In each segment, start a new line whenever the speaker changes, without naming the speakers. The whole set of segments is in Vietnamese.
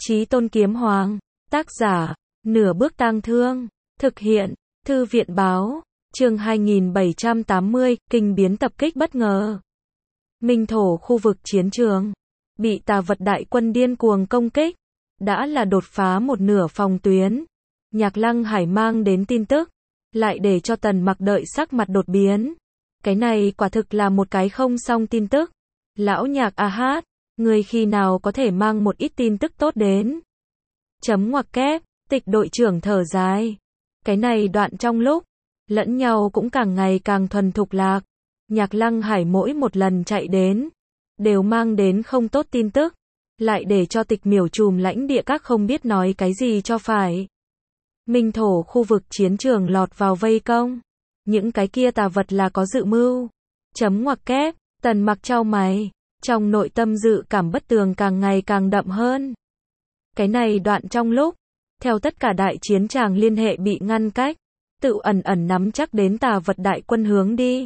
Chí Tôn Kiếm Hoàng. Tác giả, Nửa Bước Tang Thương. Thực hiện, Thư viện Báo. Chương 2780, kinh biến tập kích bất ngờ. Minh thổ khu vực chiến trường. Bị Tà vật đại quân điên cuồng công kích. Đã là đột phá một nửa phòng tuyến. Nhạc Lăng Hải mang đến tin tức. Lại để cho Tần Mặc đợi sắc mặt đột biến. Cái này quả thực là một cái không xong tin tức. Lão Nhạc a hát, người khi nào có thể mang một ít tin tức tốt đến. Chấm ngoặc kép, Tịch đội trưởng thở dài. Cái này đoạn trong lúc, lẫn nhau cũng càng ngày càng thuần thục lạc. Nhạc Lăng Hải mỗi một lần chạy đến, đều mang đến không tốt tin tức. Lại để cho Tịch miểu trùm lãnh địa các không biết nói cái gì cho phải. Minh thổ khu vực chiến trường lọt vào vây công. Những cái kia tà vật là có dự mưu. Chấm ngoặc kép, Tần Mặc chau mày. Trong nội tâm dự cảm bất tường càng ngày càng đậm hơn. Cái này đoạn trong lúc, theo tất cả đại chiến tràng liên hệ bị ngăn cách, tự ẩn ẩn nắm chắc đến tà vật đại quân hướng đi.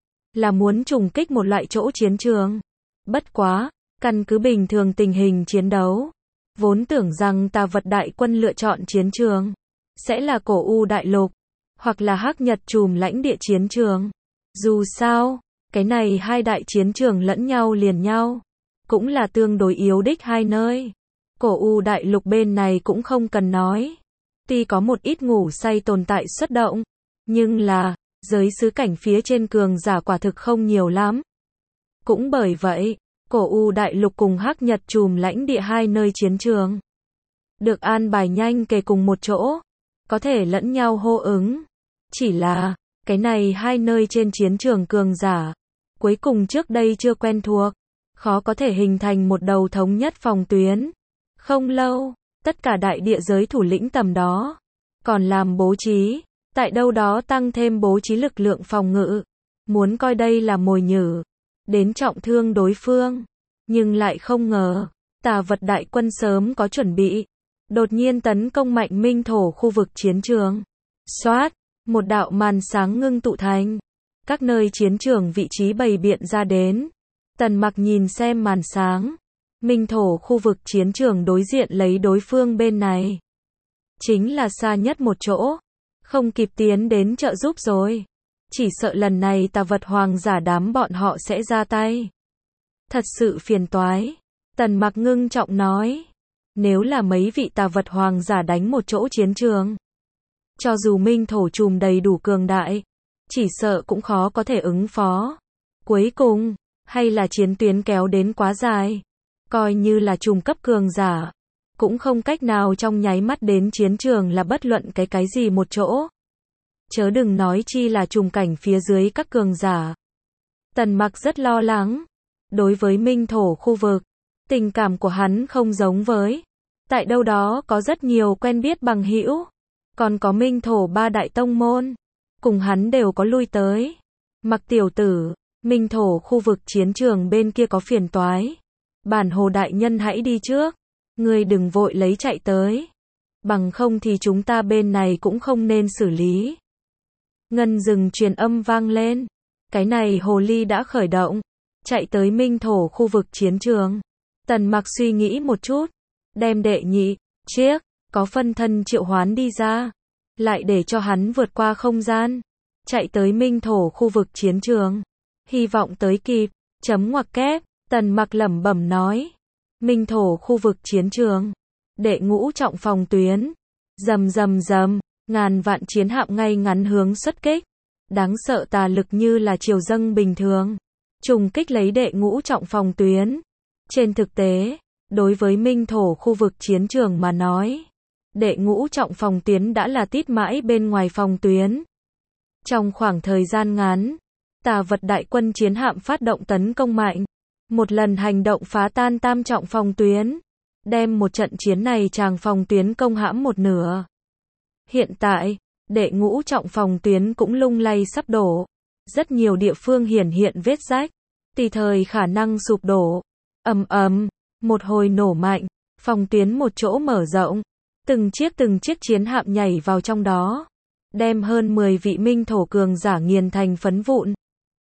Là muốn trùng kích một loại chỗ chiến trường. Bất quá, căn cứ bình thường tình hình chiến đấu. Vốn tưởng rằng tà vật đại quân lựa chọn chiến trường. Sẽ là Cổ U đại lục. Hoặc là Hắc Nhật trùm lãnh địa chiến trường. Dù sao, cái này hai đại chiến trường lẫn nhau liền nhau. Cũng là tương đối yếu đích hai nơi. Cổ U đại lục bên này cũng không cần nói. Tuy có một ít ngủ say tồn tại xuất động. Nhưng là, giới xứ cảnh phía trên cường giả quả thực không nhiều lắm. Cũng bởi vậy, Cổ U đại lục cùng Hắc Nhật trùm lãnh địa hai nơi chiến trường. Được an bài nhanh kề cùng một chỗ. Có thể lẫn nhau hô ứng. Chỉ là, cái này hai nơi trên chiến trường cường giả. Cuối cùng trước đây chưa quen thuộc. Khó có thể hình thành một đầu thống nhất phòng tuyến. Không lâu, tất cả đại địa giới thủ lĩnh tầm đó. Còn làm bố trí. Tại đâu đó tăng thêm bố trí lực lượng phòng ngự. Muốn coi đây là mồi nhử. Đến trọng thương đối phương. Nhưng lại không ngờ. Tà vật đại quân sớm có chuẩn bị. Đột nhiên tấn công mạnh minh thổ khu vực chiến trường. Xoát. Một đạo màn sáng ngưng tụ thành. Các nơi chiến trường vị trí bày biện ra đến. Tần Mặc nhìn xem màn sáng. Minh thổ khu vực chiến trường đối diện lấy đối phương bên này. Chính là xa nhất một chỗ. Không kịp tiến đến trợ giúp rồi. Chỉ sợ lần này tà vật hoàng giả đám bọn họ sẽ ra tay. Thật sự phiền toái. Tần Mặc ngưng trọng nói. Nếu là mấy vị tà vật hoàng giả đánh một chỗ chiến trường. Cho dù minh thổ trùm đầy đủ cường đại. Chỉ sợ cũng khó có thể ứng phó. Cuối cùng, hay là chiến tuyến kéo đến quá dài. Coi như là trùm cấp cường giả. Cũng không cách nào trong nháy mắt đến chiến trường là bất luận cái gì một chỗ. Chớ đừng nói chi là trùm cảnh phía dưới các cường giả. Tần Mặc rất lo lắng. Đối với minh thổ khu vực, tình cảm của hắn không giống với. Tại đâu đó có rất nhiều quen biết bằng hữu. Còn có minh thổ ba đại tông môn. Cùng hắn đều có lui tới. Mặc tiểu tử, minh thổ khu vực chiến trường bên kia có phiền toái. Bản hồ đại nhân hãy đi trước. Ngươi đừng vội lấy chạy tới. Bằng không thì chúng ta bên này cũng không nên xử lý. Ngân rừng truyền âm vang lên. Cái này hồ ly đã khởi động. Chạy tới minh thổ khu vực chiến trường. Tần Mặc suy nghĩ một chút. Đem đệ nhị, chiếc, có phân thân triệu hoán đi ra. Lại để cho hắn vượt qua không gian. Chạy tới minh thổ khu vực chiến trường. Hy vọng tới kịp. Chấm ngoặc kép. Tần Mặc lẩm bẩm nói. Minh thổ khu vực chiến trường. Đệ ngũ trọng phòng tuyến. Rầm rầm rầm. Ngàn vạn chiến hạm ngay ngắn hướng xuất kích. Đáng sợ tà lực như là triều dâng bình thường. Trùng kích lấy đệ ngũ trọng phòng tuyến. Trên thực tế, đối với minh thổ khu vực chiến trường mà nói. Đệ ngũ trọng phòng tuyến đã là tít mãi bên ngoài phòng tuyến. Trong khoảng thời gian ngắn, tà vật đại quân chiến hạm phát động tấn công mạnh. Một lần hành động phá tan tam trọng phòng tuyến. Đem một trận chiến này tràng phòng tuyến công hãm một nửa. Hiện tại, đệ ngũ trọng phòng tuyến cũng lung lay sắp đổ. Rất nhiều địa phương hiển hiện vết rách. Tùy thời khả năng sụp đổ. Ầm ầm, một hồi nổ mạnh. Phòng tuyến một chỗ mở rộng. Từng chiếc chiến hạm nhảy vào trong đó. Đem hơn 10 vị minh thổ cường giả nghiền thành phấn vụn.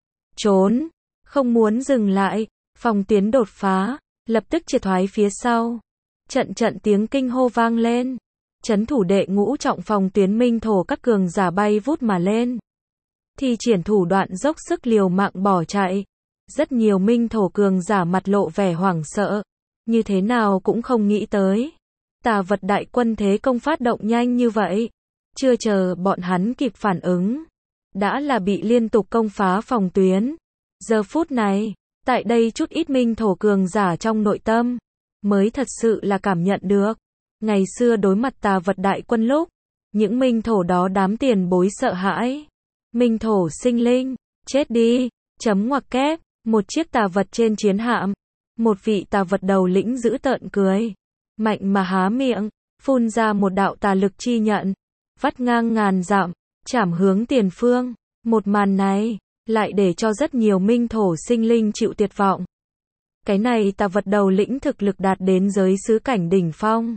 Trốn. Không muốn dừng lại. Phòng tuyến đột phá. Lập tức triệt thoái phía sau. Trận trận tiếng kinh hô vang lên. Trấn thủ đệ ngũ trọng phòng tuyến Minh thổ các cường giả bay vút mà lên. Thi triển thủ đoạn dốc sức liều mạng bỏ chạy. Rất nhiều Minh thổ cường giả mặt lộ vẻ hoảng sợ. Như thế nào cũng không nghĩ tới. Tà vật đại quân thế công phát động nhanh như vậy. Chưa chờ bọn hắn kịp phản ứng. Đã là bị liên tục công phá phòng tuyến. Giờ phút này, tại đây chút ít Minh thổ cường giả trong nội tâm, mới thật sự là cảm nhận được. Ngày xưa đối mặt tà vật đại quân lúc, những Minh thổ đó đám tiền bối sợ hãi. Minh thổ sinh linh, chết đi, chấm ngoặc kép, một chiếc tà vật trên chiến hạm. Một vị tà vật đầu lĩnh dữ tợn cười. Mạnh mà há miệng, phun ra một đạo tà lực chi nhận. Vắt ngang ngàn dặm, chảm hướng tiền phương. Một màn này, lại để cho rất nhiều Minh thổ sinh linh chịu tuyệt vọng. Cái này tà vật đầu lĩnh thực lực đạt đến giới sứ cảnh đỉnh phong.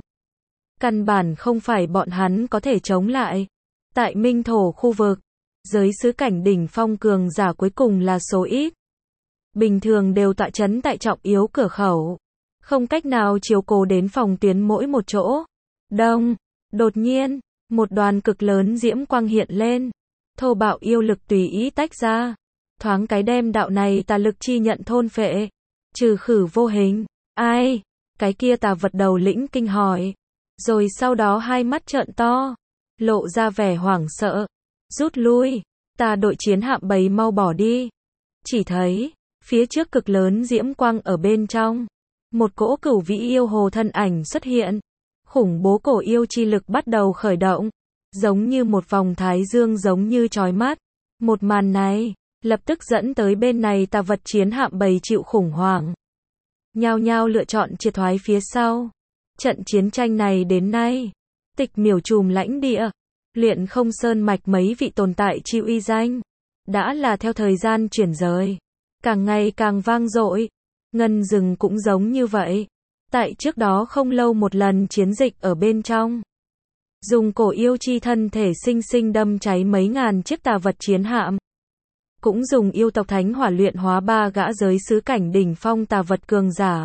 Căn bản không phải bọn hắn có thể chống lại. Tại Minh thổ khu vực, giới sứ cảnh đỉnh phong cường giả cuối cùng là số ít. Bình thường đều tọa trấn tại trọng yếu cửa khẩu. Không cách nào chiếu cố đến phòng tuyến mỗi một chỗ. Đông, đột nhiên, một đoàn cực lớn diễm quang hiện lên. Thô bạo yêu lực tùy ý tách ra. Thoáng cái đem đạo này tà lực chi nhận thôn phệ. Trừ khử vô hình. Ai? Cái kia tà vật đầu lĩnh kinh hỏi. Rồi sau đó hai mắt trợn to. Lộ ra vẻ hoảng sợ. Rút lui. Tà đội chiến hạm bầy mau bỏ đi. Chỉ thấy, phía trước cực lớn diễm quang ở bên trong. Một cỗ cửu vĩ yêu hồ thân ảnh xuất hiện. Khủng bố cổ yêu chi lực bắt đầu khởi động. Giống như một vòng thái dương giống như chói mắt. Một màn này, lập tức dẫn tới bên này tà vật chiến hạm bầy chịu khủng hoảng. Nhao nhao lựa chọn triệt thoái phía sau. Trận chiến tranh này đến nay, tịch miểu trùm lãnh địa, luyện không sơn mạch mấy vị tồn tại chi uy danh. Đã là theo thời gian chuyển rời. Càng ngày càng vang dội. Ngân rừng cũng giống như vậy. Tại trước đó không lâu một lần chiến dịch ở bên trong. Dùng cổ yêu chi thân thể sinh sinh đâm cháy mấy ngàn chiếc tà vật chiến hạm. Cũng dùng yêu tộc thánh hỏa luyện hóa 3 gã giới sứ cảnh đỉnh phong tà vật cường giả.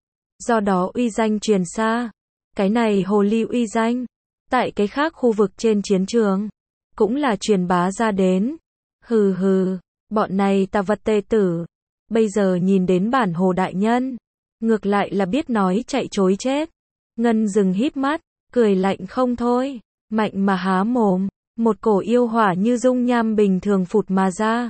Do đó uy danh truyền xa. Cái này hồ ly uy danh. Tại cái khác khu vực trên chiến trường. Cũng là truyền bá ra đến. Hừ hừ. Bọn này tà vật tê tử. Bây giờ nhìn đến bản hồ đại nhân. Ngược lại là biết nói chạy chối chết. Ngân rừng híp mắt. Cười lạnh không thôi. Mạnh mà há mồm. Một cổ yêu hỏa như dung nham bình thường phụt mà ra.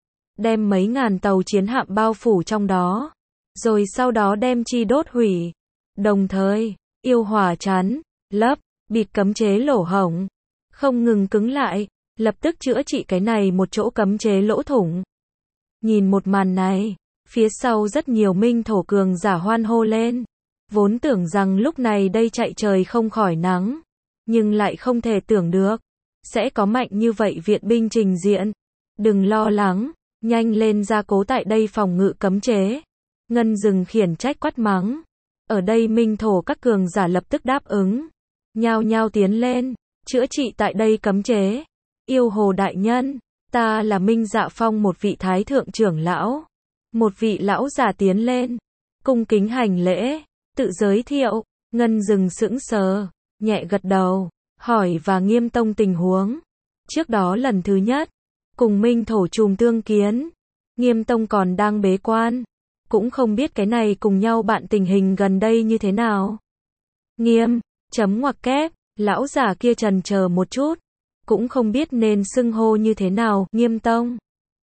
Đem mấy ngàn tàu chiến hạm bao phủ trong đó. Rồi sau đó đem chi đốt hủy. Đồng thời, yêu hỏa chắn, lấp, bịt cấm chế lỗ hổng. Không ngừng cứng lại, lập tức chữa trị cái này một chỗ cấm chế lỗ thủng. Nhìn một màn này, phía sau rất nhiều Minh thổ cường giả hoan hô lên. Vốn tưởng rằng lúc này đây chạy trời không khỏi nắng. Nhưng lại không thể tưởng được. Sẽ có mạnh như vậy viện binh trình diện. Đừng lo lắng. Nhanh lên gia cố tại đây phòng ngự cấm chế. Ngân rừng khiển trách quát mắng. Ở đây Minh thổ các cường giả lập tức đáp ứng. Nhao nhao tiến lên. Chữa trị tại đây cấm chế. Yêu hồ đại nhân. Ta là Minh Dạ Phong một vị thái thượng trưởng lão. Một vị lão già tiến lên. Cung kính hành lễ. Tự giới thiệu. Ngân rừng sững sờ. Nhẹ gật đầu. Hỏi và Nghiêm tông tình huống. Trước đó lần thứ nhất. Cùng Minh thổ trùm tương kiến. Nghiêm tông còn đang bế quan. Cũng không biết cái này cùng nhau bạn tình hình gần đây như thế nào. Nghiêm, chấm ngoặc kép, lão giả kia trần chờ một chút. Cũng không biết nên xưng hô như thế nào, Nghiêm tông.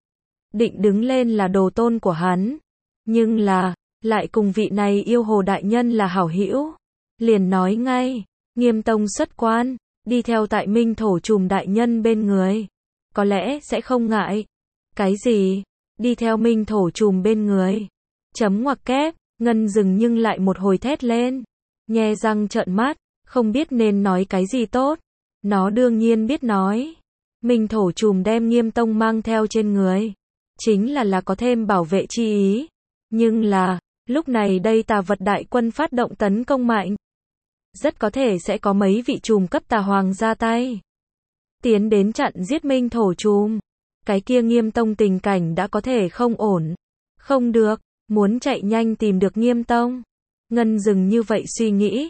Định đứng lên là đồ tôn của hắn. Nhưng là, lại cùng vị này yêu hồ đại nhân là hảo hữu. Liền nói ngay, Nghiêm tông xuất quan, đi theo tại Minh thổ trùm đại nhân bên người. Có lẽ sẽ không ngại. Cái gì? Đi theo Minh thổ trùm bên người. Chấm ngoặc kép, Ngân rừng nhưng lại một hồi thét lên. Nhe răng trợn mắt, không biết nên nói cái gì tốt. Nó đương nhiên biết nói. Minh thổ trùm đem Nghiêm tông mang theo trên người. Chính là có thêm bảo vệ chi ý. Nhưng là, lúc này đây tà vật đại quân phát động tấn công mạnh. Rất có thể sẽ có mấy vị trùm cấp tà hoàng ra tay. Tiến đến chặn giết Minh thổ trùm. Cái kia Nghiêm tông tình cảnh đã có thể không ổn. Không được, muốn chạy nhanh tìm được Nghiêm tông. Ngân rừng như vậy suy nghĩ.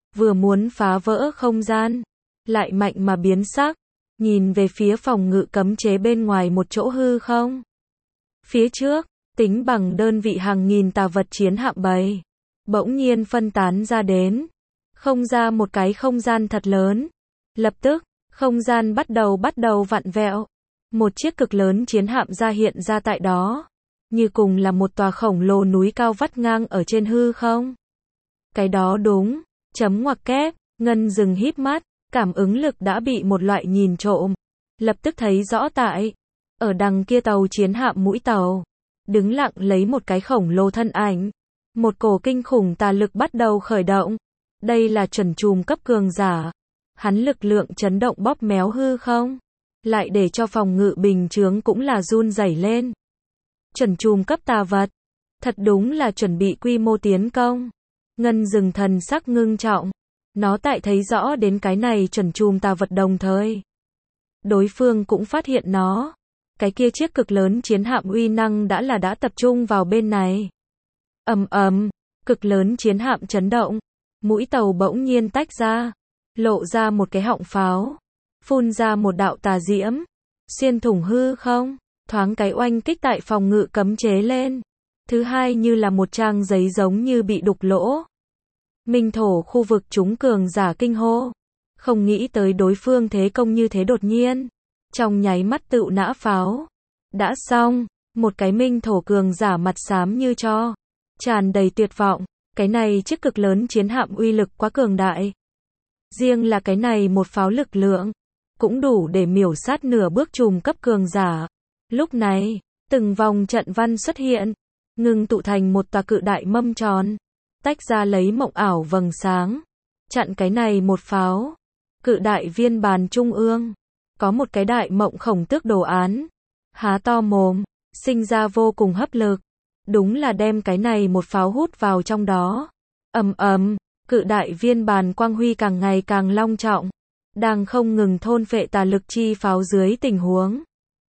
vừa muốn phá vỡ không gian, lại mạnh mà biến sắc, nhìn về phía phòng ngự cấm chế bên ngoài một chỗ hư không. Phía trước, tính bằng đơn vị hàng nghìn tà vật chiến hạm bầy, bỗng nhiên phân tán ra đến, không ra một cái không gian thật lớn. Lập tức, không gian bắt đầu vặn vẹo. Một chiếc cực lớn chiến hạm ra hiện ra tại đó, như cùng là một tòa khổng lồ núi cao vắt ngang ở trên hư không. Cái đó đúng, chấm ngoặc kép, Ngân dừng híp mắt, cảm ứng lực đã bị một loại nhìn trộm. Lập tức thấy rõ tại, ở đằng kia tàu chiến hạm mũi tàu, đứng lặng lấy một cái khổng lồ thân ảnh. Một cổ kinh khủng tà lực bắt đầu khởi động. Đây là chuẩn trùm cấp cường giả. Hắn lực lượng chấn động bóp méo hư không, lại để cho phòng ngự bình chướng cũng là run rẩy lên. Chuẩn trùm cấp tà vật, thật đúng là chuẩn bị quy mô tiến công. Ngân dừng thần sắc ngưng trọng, nó tại thấy rõ đến cái này chuẩn trùm tà vật đồng thời. Đối phương cũng phát hiện nó. Cái kia chiếc cực lớn chiến hạm uy năng đã tập trung vào bên này. Ầm ầm, cực lớn chiến hạm chấn động, mũi tàu bỗng nhiên tách ra, lộ ra một cái họng pháo, phun ra một đạo tà diễm, xuyên thủng hư không, thoáng cái oanh kích tại phòng ngự cấm chế lên. Thứ hai như là một trang giấy giống như bị đục lỗ. Minh thổ khu vực chúng cường giả kinh hô, không nghĩ tới đối phương thế công như thế đột nhiên, trong nháy mắt tựu nã pháo. Đã xong, một cái minh thổ cường giả mặt xám như tro, tràn đầy tuyệt vọng, cái này chiếc cực lớn chiến hạm uy lực quá cường đại. Riêng là cái này một pháo lực lượng, cũng đủ để miểu sát nửa bước trùm cấp cường giả. Lúc này, từng vòng trận văn xuất hiện, ngưng tụ thành một tòa cự đại mâm tròn, tách ra lấy mộng ảo vầng sáng, chặn cái này một pháo. Cự đại viên bàn trung ương, có một cái đại mộng khổng tước đồ án, há to mồm, sinh ra vô cùng hấp lực, đúng là đem cái này một pháo hút vào trong đó. Ầm ầm, cự đại viên bàn quang huy càng ngày càng long trọng, đang không ngừng thôn phệ tà lực chi pháo dưới tình huống.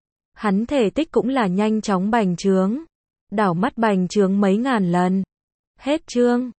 Hắn thể tích cũng là nhanh chóng bành trướng, đảo mắt bành trướng mấy ngàn lần. Hết chương.